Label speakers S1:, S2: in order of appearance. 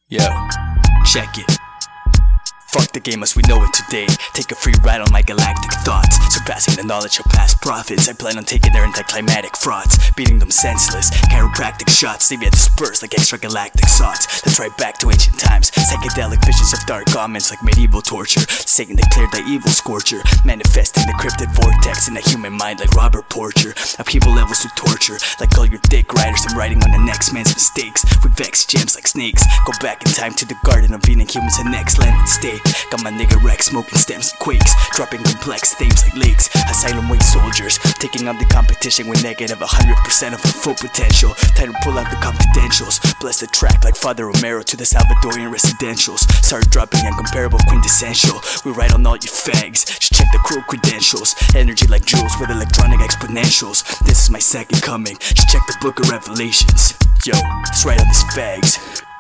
S1: Yo, check it. Fuck the game as we know it today. Take a free ride on my galactic thoughts, surpassing the knowledge of past prophets. I plan on taking their anticlimactic frauds, beating them senseless. Chiropractic shots leave you dispersed like extragalactic thoughts. Let's right back to ancient times. Psychedelic visions of dark omens like medieval torture. Satan declared the evil scorcher, manifesting the cryptid vortex in the human mind like Robert Porcher. Upheaval levels to torture, like all your dick riders. I'm writing on the next man's mistakes. We vex gems like snakes. Go back in time to the garden of Eden, humans and next landed state. Got my nigga Rex smoking stems and quakes, dropping complex themes like lakes. Asylum weight soldiers, taking on the competition with negative 100% of our full potential. Time to pull out the confidentials, bless the track like Father Romero to the Salvadorian residentials. Start dropping incomparable quintessential. We write on all you fags, just check the crew credentials. Energy like jewels with electronic exponentials. This is my second coming, just check the book of Revelations. Yo, let's write on these fags.